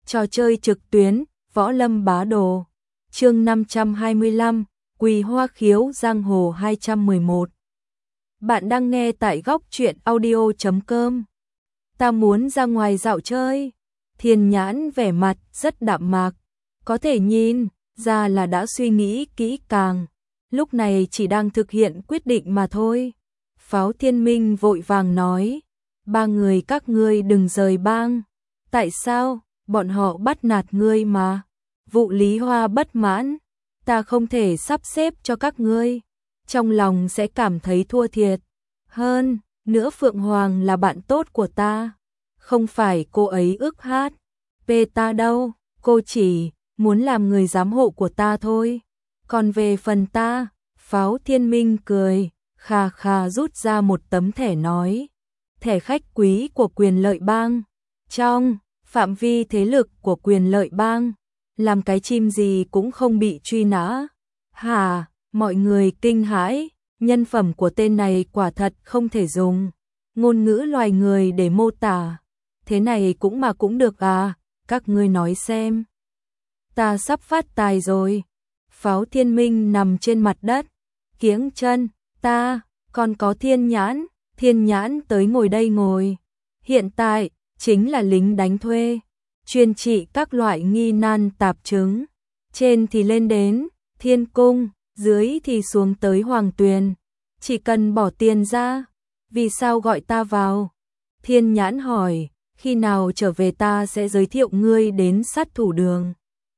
Trò chơi trực tuyến, Võ Lâm Bá Đồ. Chương 525, Quỳ Hoa Khiếu Giang Hồ 211. Bạn đang nghe tại góc truyện audio.com. Ta muốn ra ngoài dạo chơi. Thiên Nhãn vẻ mặt rất đạm mạc, có thể nhìn ra là đã suy nghĩ kỹ càng, lúc này chỉ đang thực hiện quyết định mà thôi. Pháo Thiên Minh vội vàng nói, ba người các ngươi đừng rời bang. Tại sao? Bọn họ bắt nạt ngươi mà. Vụ Lý Hoa bất mãn, ta không thể sắp xếp cho các ngươi, trong lòng sẽ cảm thấy thua thiệt. Hơn nữa Phượng Hoàng là bạn tốt của ta, không phải cô ấy ức hát về ta đâu, cô chỉ muốn làm người giám hộ của ta thôi. Còn về phần ta, Pháo Thiên Minh cười, khà khà rút ra một tấm thẻ nói, thẻ khách quý của Quyền Lợi Bang. Trong phạm vi thế lực của Quyền Lợi Bang, làm cái chim gì cũng không bị truy nã. Hả, mọi người kinh hãi, nhân phẩm của tên này quả thật không thể dùng ngôn ngữ loài người để mô tả. Thế này cũng được à, các ngươi nói xem. Ta sắp phát tài rồi. Pháo Thiên Minh nằm trên mặt đất, kiếng chân, ta, còn có Thiên Nhãn tới ngồi đây ngồi. Hiện tại, chính là lính đánh thuê, chuyên trị các loại nghi nan tạp chứng. Trên thì lên đến Thiên Cung, dưới thì xuống tới Hoàng Tuyền. Chỉ cần bỏ tiền ra. Vì sao gọi ta vào? Thiên Nhãn hỏi, khi nào trở về ta sẽ giới thiệu ngươi đến sát thủ Đường.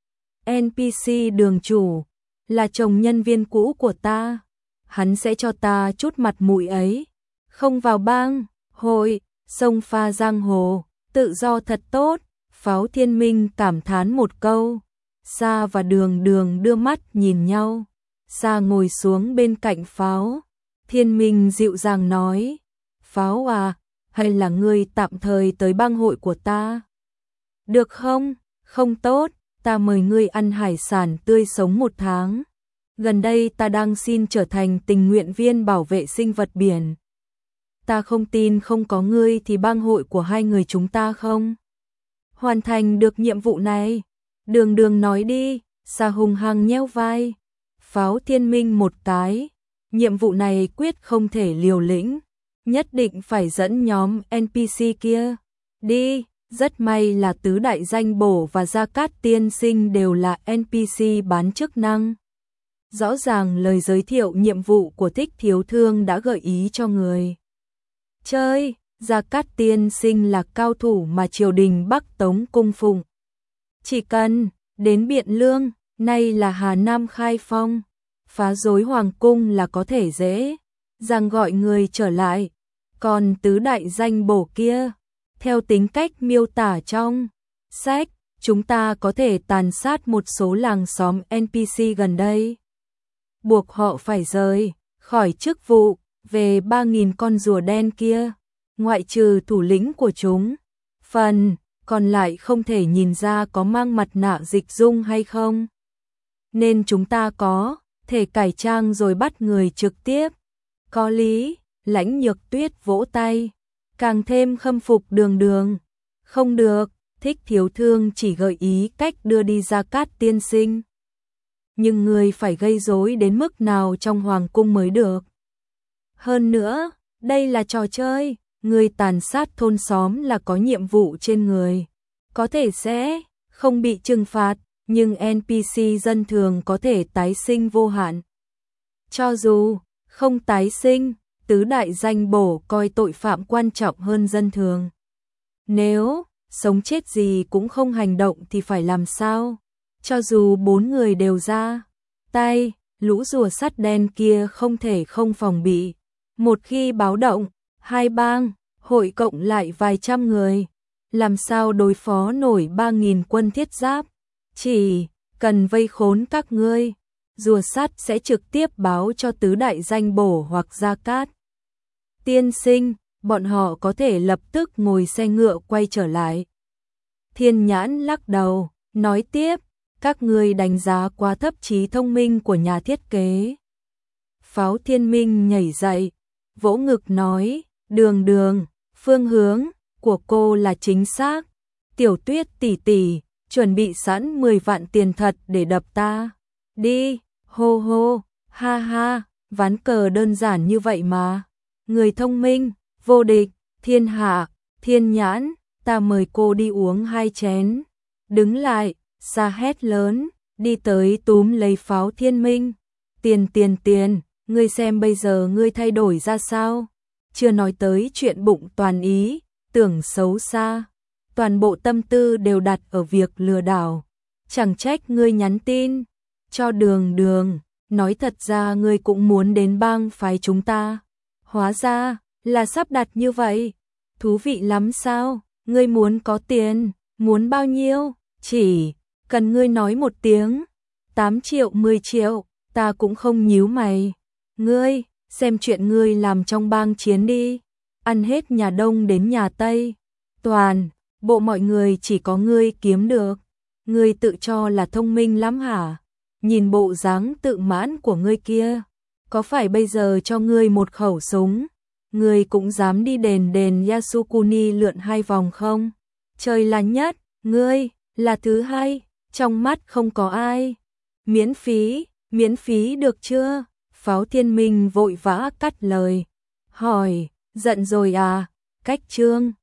NPC Đường chủ, là chồng nhân viên cũ của ta. Hắn sẽ cho ta chút mặt mũi ấy. Không vào bang, hội, sông pha giang hồ, tự do thật tốt. Pháo Thiên Minh cảm thán một câu. Sa và Đường đưa mắt nhìn nhau. Sa ngồi xuống bên cạnh Pháo Thiên Minh dịu dàng nói, Pháo à, hay là ngươi tạm thời tới bang hội của ta? Được không? Không tốt, ta mời ngươi ăn hải sản tươi sống 1 tháng. Gần đây ta đang xin trở thành tình nguyện viên bảo vệ sinh vật biển. Ta không tin không có ngươi thì bang hội của hai người chúng ta không hoàn thành được nhiệm vụ này. Đường nói đi. Sa hùng hăng nheo vai. Pháo Thiên Minh một cái, nhiệm vụ này quyết không thể liều lĩnh, nhất định phải dẫn nhóm NPC kia đi. Rất may là Tứ Đại Danh Bổ và Gia Cát Tiên Sinh đều là NPC bán chức năng. Rõ ràng lời giới thiệu nhiệm vụ của Thích Thiếu Thương đã gợi ý cho người chơi. Gia Cát Tiên Sinh là cao thủ mà triều đình Bắc Tống cung phụng. Chỉ cần đến Biện Lương, nay là Hà Nam Khai Phong, phá rối hoàng cung là có thể dễ dàng gọi người trở lại. Còn Tứ Đại Danh Bổ kia, theo tính cách miêu tả trong sách, chúng ta có thể tàn sát một số làng xóm NPC gần đây, buộc họ phải rời khỏi chức vụ. Về 3.000 con rùa đen kia, ngoại trừ thủ lĩnh của chúng, phần còn lại không thể nhìn ra có mang mặt nạ dịch dung hay không. Nên chúng ta có thể cải trang rồi bắt người trực tiếp. Có lý. Lãnh Nhược Tuyết vỗ tay, càng thêm khâm phục Đường. Không được, Thích Thiếu Thương chỉ gợi ý cách đưa đi Gia Cát Tiên Sinh. Nhưng người phải gây rối đến mức nào trong hoàng cung mới được. Hơn nữa, đây là trò chơi, người tàn sát thôn xóm là có nhiệm vụ trên người. Có thể sẽ không bị trừng phạt, nhưng NPC dân thường có thể tái sinh vô hạn. Cho dù không tái sinh, Tứ Đại Danh Bổ coi tội phạm quan trọng hơn dân thường. Nếu sống chết gì cũng không hành động thì phải làm sao? Cho dù 4 người đều ra tay, lũ rùa sắt đen kia không thể không phòng bị. Một khi báo động, hai bang hội cộng lại vài trăm người, làm sao đối phó nổi 3.000 quân thiết giáp? Chỉ cần vây khốn các ngươi, rùa sắt sẽ trực tiếp báo cho Tứ Đại Danh Bổ hoặc Gia Cát Tiên Sinh, bọn họ có thể lập tức ngồi xe ngựa quay trở lại. Thiên Nhãn lắc đầu, nói tiếp, các ngươi đánh giá quá thấp trí thông minh của nhà thiết kế. Pháo Thiên Minh nhảy dậy, vỗ ngực nói, Đường, phương hướng của cô là chính xác. Tiểu Tuyết tỷ tỷ, chuẩn bị sẵn 10 vạn tiền thật để đập ta. Đi, hô hô, ha ha, ván cờ đơn giản như vậy mà. Người thông minh, vô địch, thiên hạ, thiên nhãn, ta mời cô đi uống 2 chén. Đứng lại, Sa hét lớn, đi tới túm lấy Pháo Thiên Minh. Tiền, ngươi xem bây giờ ngươi thay đổi ra sao? Chưa nói tới chuyện bụng toàn ý, tưởng xấu xa. Toàn bộ tâm tư đều đặt ở việc lừa đảo. Chẳng trách ngươi nhắn tin cho Đường, nói thật ra ngươi cũng muốn đến bang phái chúng ta. Hóa ra là sắp đặt như vậy. Thú vị lắm sao? Ngươi muốn có tiền, muốn bao nhiêu? Chỉ cần ngươi nói một tiếng, 8 triệu 10 triệu, ta cũng không nhíu mày. Ngươi, xem chuyện ngươi làm trong bang chiến đi, ăn hết nhà Đông đến nhà Tây. Toàn bộ mọi người chỉ có ngươi kiếm được. Ngươi tự cho là thông minh lắm hả? Nhìn bộ dáng tự mãn của ngươi kia, có phải bây giờ cho ngươi một khẩu súng, ngươi cũng dám đi đền Yasukuni lượn 2 vòng không? Trời là nhất, ngươi là thứ hai, trong mắt không có ai. Miễn phí được chưa? Pháo Thiên Minh vội vã cắt lời, hỏi, giận rồi à? Cách Trương